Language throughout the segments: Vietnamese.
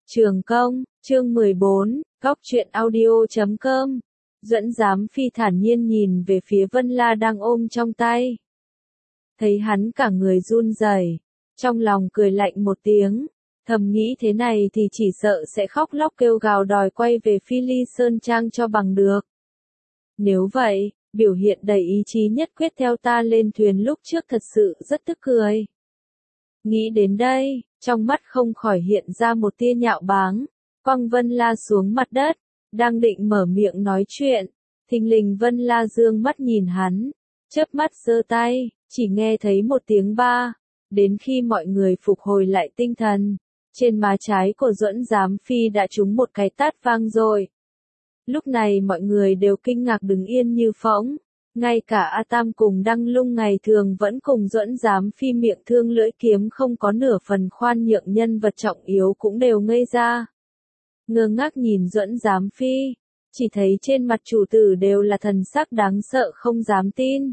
Trường Công, chương 14, Góc truyện audio.com. Duẫn Giám Phi thản nhiên nhìn về phía Vân La đang ôm trong tay. Thấy hắn cả người run rẩy, trong lòng cười lạnh một tiếng, thầm nghĩ thế này thì chỉ sợ sẽ khóc lóc kêu gào đòi quay về Phi Ly Sơn Trang cho bằng được. Nếu vậy, biểu hiện đầy ý chí nhất quyết theo ta lên thuyền lúc trước thật sự rất tức cười. Nghĩ đến đây, trong mắt không khỏi hiện ra một tia nhạo báng, quăng Vân La xuống mặt đất, đang định mở miệng nói chuyện, thình lình Vân La dương mắt nhìn hắn, chớp mắt giơ tay, chỉ nghe thấy một tiếng ba, đến khi mọi người phục hồi lại tinh thần, trên má trái của Duẫn Giám Phi đã trúng một cái tát vang rồi. Lúc này mọi người đều kinh ngạc đứng yên như phỗng. Ngay cả A Tam cùng Đăng Lung ngày thường vẫn cùng Duẫn Giám Phi miệng thương lưỡi kiếm không có nửa phần khoan nhượng nhân vật trọng yếu cũng đều ngây ra. Ngơ ngác nhìn Duẫn Giám Phi, chỉ thấy trên mặt chủ tử đều là thần sắc đáng sợ không dám tin.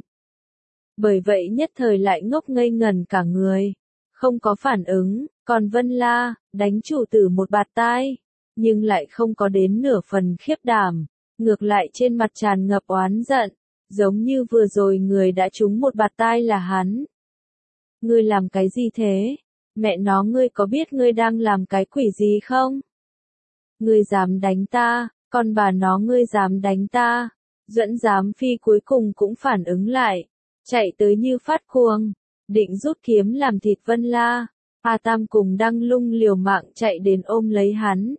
Bởi vậy nhất thời lại ngốc ngây ngẩn cả người, không có phản ứng, còn Vân La, đánh chủ tử một bạt tai, nhưng lại không có đến nửa phần khiếp đảm, ngược lại trên mặt tràn ngập oán giận. Giống như vừa rồi người đã trúng một bạt tai là hắn. Ngươi làm cái gì thế? Mẹ nó ngươi có biết ngươi đang làm cái quỷ gì không? Ngươi dám đánh ta, con bà nó ngươi dám đánh ta. Duẫn Giám Phi cuối cùng cũng phản ứng lại, chạy tới như phát cuồng, định rút kiếm làm thịt Vân La. A Tam cùng Đăng Lung liều mạng chạy đến ôm lấy hắn.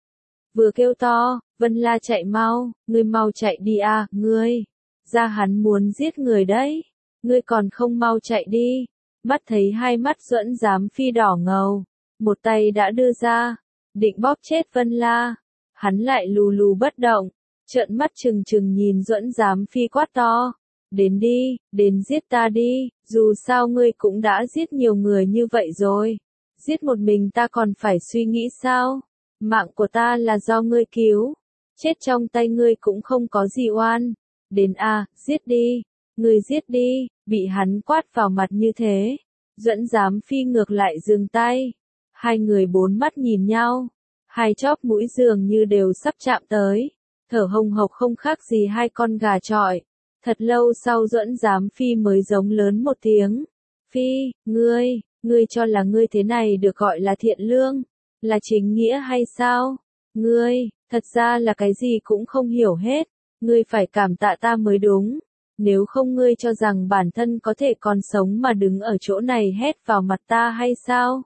Vừa kêu to, Vân La chạy mau, ngươi mau chạy đi a, ngươi. Ra hắn muốn giết người đấy, ngươi còn không mau chạy đi. Mắt thấy hai mắt Duẫn Giám Phi đỏ ngầu, một tay đã đưa ra, định bóp chết Vân La. Hắn lại lù lù bất động, trợn mắt trừng trừng nhìn Duẫn Giám Phi quát to. Đến đi, đến giết ta đi, dù sao ngươi cũng đã giết nhiều người như vậy rồi. Giết một mình ta còn phải suy nghĩ sao? Mạng của ta là do ngươi cứu, chết trong tay ngươi cũng không có gì oan. Đến a, giết đi, ngươi giết đi, bị hắn quát vào mặt như thế. Duẫn Giám Phi ngược lại dừng tay. Hai người bốn mắt nhìn nhau, hai chóp mũi dường như đều sắp chạm tới, thở hồng hộc không khác gì hai con gà chọi. Thật lâu sau Duẫn Giám Phi mới giống lớn một tiếng. Phi, ngươi cho là ngươi thế này được gọi là thiện lương, là chính nghĩa hay sao? Ngươi, thật ra là cái gì cũng không hiểu hết. Ngươi phải cảm tạ ta mới đúng, nếu không ngươi cho rằng bản thân có thể còn sống mà đứng ở chỗ này hét vào mặt ta hay sao?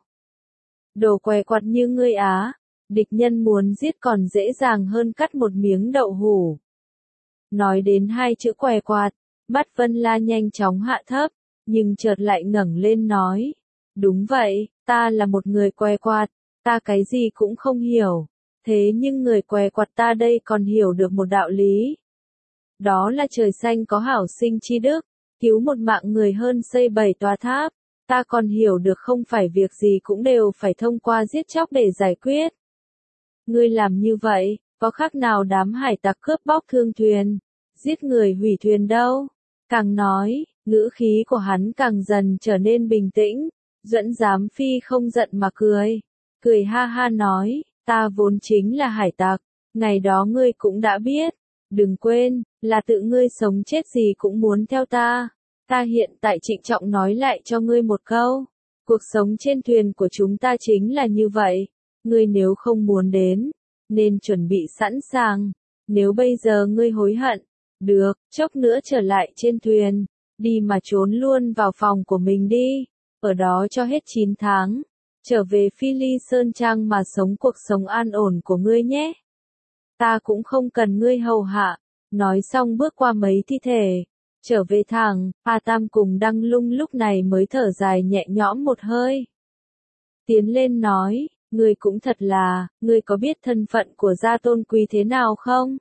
Đồ què quặt như ngươi á, địch nhân muốn giết còn dễ dàng hơn cắt một miếng đậu hủ. Nói đến hai chữ què quạt, mắt Vân La nhanh chóng hạ thấp, nhưng chợt lại ngẩng lên nói, đúng vậy, ta là một người què quạt, ta cái gì cũng không hiểu, thế nhưng người què quạt ta đây còn hiểu được một đạo lý. Đó là trời xanh có hảo sinh chi đức, cứu một mạng người hơn xây 7 tòa tháp. Ta còn hiểu được không phải việc gì cũng đều phải thông qua giết chóc để giải quyết. Ngươi làm như vậy, có khác nào đám hải tặc cướp bóc thương thuyền, giết người hủy thuyền đâu. Càng nói, ngữ khí của hắn càng dần trở nên bình tĩnh. Duẫn Giám Phi không giận mà cười. Cười ha ha nói, ta vốn chính là hải tặc, ngày đó ngươi cũng đã biết. Đừng quên, là tự ngươi sống chết gì cũng muốn theo ta. Ta hiện tại trịnh trọng nói lại cho ngươi một câu. Cuộc sống trên thuyền của chúng ta chính là như vậy. Ngươi nếu không muốn đến, nên chuẩn bị sẵn sàng. Nếu bây giờ ngươi hối hận, được, chốc nữa trở lại trên thuyền. Đi mà trốn luôn vào phòng của mình đi. Ở đó cho hết 9 tháng. Trở về Phi Ly Sơn Trang mà sống cuộc sống an ổn của ngươi nhé. Ta cũng không cần ngươi hầu hạ. Nói xong bước qua mấy thi thể, trở về thẳng. A Tam cùng Đăng Lung lúc này mới thở dài nhẹ nhõm một hơi. Tiến lên nói, ngươi cũng thật là, ngươi có biết thân phận của gia tôn quý thế nào không?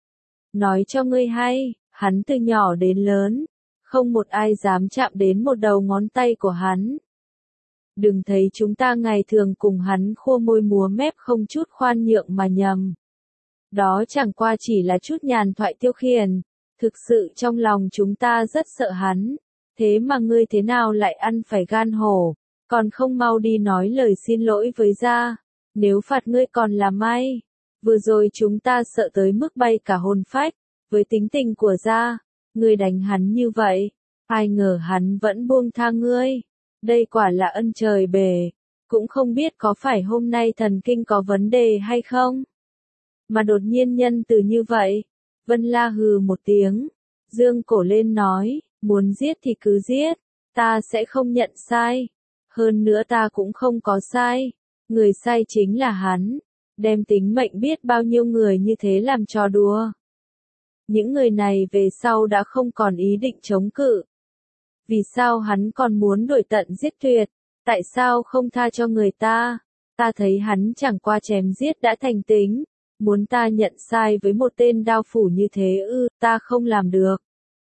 Nói cho ngươi hay, hắn từ nhỏ đến lớn, không một ai dám chạm đến một đầu ngón tay của hắn. Đừng thấy chúng ta ngày thường cùng hắn khua môi múa mép không chút khoan nhượng mà nhầm. Đó chẳng qua chỉ là chút nhàn thoại tiêu khiển, thực sự trong lòng chúng ta rất sợ hắn, thế mà ngươi thế nào lại ăn phải gan hổ, còn không mau đi nói lời xin lỗi với gia. Nếu phạt ngươi còn là may. Vừa rồi chúng ta sợ tới mức bay cả hồn phách. Với tính tình của gia, ngươi đánh hắn như vậy. Ai ngờ hắn vẫn buông tha ngươi. Đây quả là ân trời bề. Cũng không biết có phải hôm nay thần kinh có vấn đề hay không. Mà đột nhiên nhân từ như vậy. Vân La hừ một tiếng. Dương cổ lên nói, muốn giết thì cứ giết. Ta sẽ không nhận sai. Hơn nữa ta cũng không có sai. Người sai chính là hắn. Đem tính mệnh biết bao nhiêu người như thế làm trò đùa. Những người này về sau đã không còn ý định chống cự. Vì sao hắn còn muốn đuổi tận giết tuyệt? Tại sao không tha cho người ta? Ta thấy hắn chẳng qua chém giết đã thành tính. Muốn ta nhận sai với một tên đao phủ như thế ta không làm được.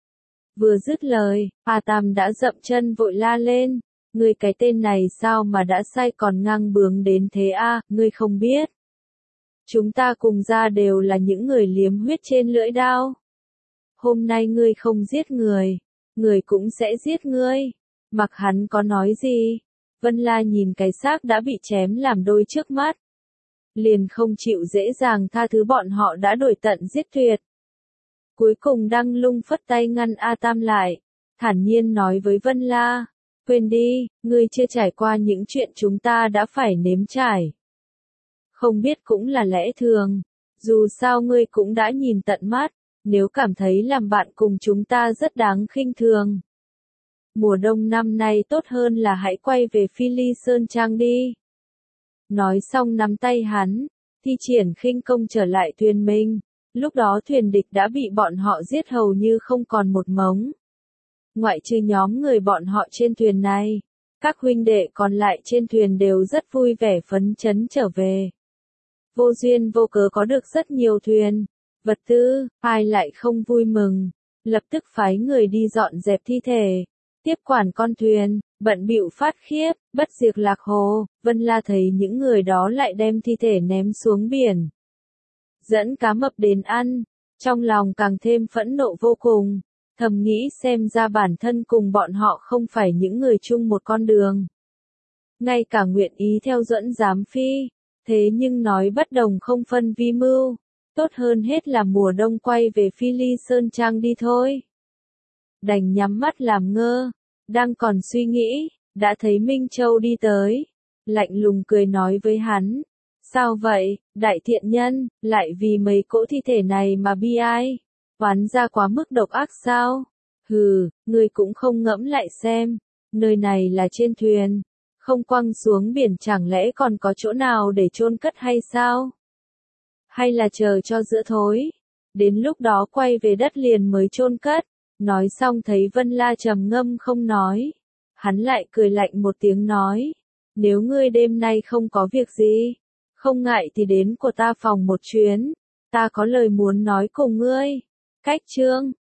Vừa dứt lời, A Tam đã dậm chân vội la lên. Ngươi cái tên này sao mà đã sai còn ngang bướng đến thế ngươi không biết. Chúng ta cùng ra đều là những người liếm huyết trên lưỡi đao. Hôm nay ngươi không giết người, người cũng sẽ giết ngươi. Mặc hắn có nói gì, Vân La nhìn cái xác đã bị chém làm đôi trước mắt. Liền không chịu dễ dàng tha thứ bọn họ đã đuổi tận giết tuyệt. Cuối cùng Đăng Lung phất tay ngăn A Tam lại, thản nhiên nói với Vân La, quên đi, ngươi chưa trải qua những chuyện chúng ta đã phải nếm trải. Không biết cũng là lẽ thường, dù sao ngươi cũng đã nhìn tận mắt, nếu cảm thấy làm bạn cùng chúng ta rất đáng khinh thường. Mùa đông năm nay tốt hơn là hãy quay về Phi Ly Sơn Trang đi. Nói xong nắm tay hắn, thi triển khinh công trở lại thuyền mình. Lúc đó thuyền địch đã bị bọn họ giết hầu như không còn một mống. Ngoại trừ nhóm người bọn họ trên thuyền này, các huynh đệ còn lại trên thuyền đều rất vui vẻ phấn chấn trở về. Vô duyên vô cớ có được rất nhiều thuyền, vật tư, ai lại không vui mừng, lập tức phái người đi dọn dẹp thi thể, tiếp quản con thuyền, bận bịu phát khiếp, bất diệt lạc hồ. Vân La thấy những người đó lại đem thi thể ném xuống biển. Dẫn cá mập đến ăn, trong lòng càng thêm phẫn nộ vô cùng, thầm nghĩ xem ra bản thân cùng bọn họ không phải những người chung một con đường. Ngay cả nguyện ý theo Duẫn Giám Phi, thế nhưng nói bất đồng không phân vi mưu, tốt hơn hết là mùa đông quay về Phi Ly Sơn Trang đi thôi. Đành nhắm mắt làm ngơ, đang còn suy nghĩ, đã thấy Minh Châu đi tới, lạnh lùng cười nói với hắn. Sao vậy, đại thiện nhân, lại vì mấy cỗ thi thể này mà bi ai? Oán ra quá mức độc ác sao? Hừ, ngươi cũng không ngẫm lại xem, nơi này là trên thuyền, không quăng xuống biển chẳng lẽ còn có chỗ nào để chôn cất hay sao? Hay là chờ cho giữa thối, đến lúc đó quay về đất liền mới chôn cất? Nói xong thấy Vân La trầm ngâm không nói, hắn lại cười lạnh một tiếng nói, nếu ngươi đêm nay không có việc gì, không ngại thì đến của ta phòng một chuyến, ta có lời muốn nói cùng ngươi. Cách chương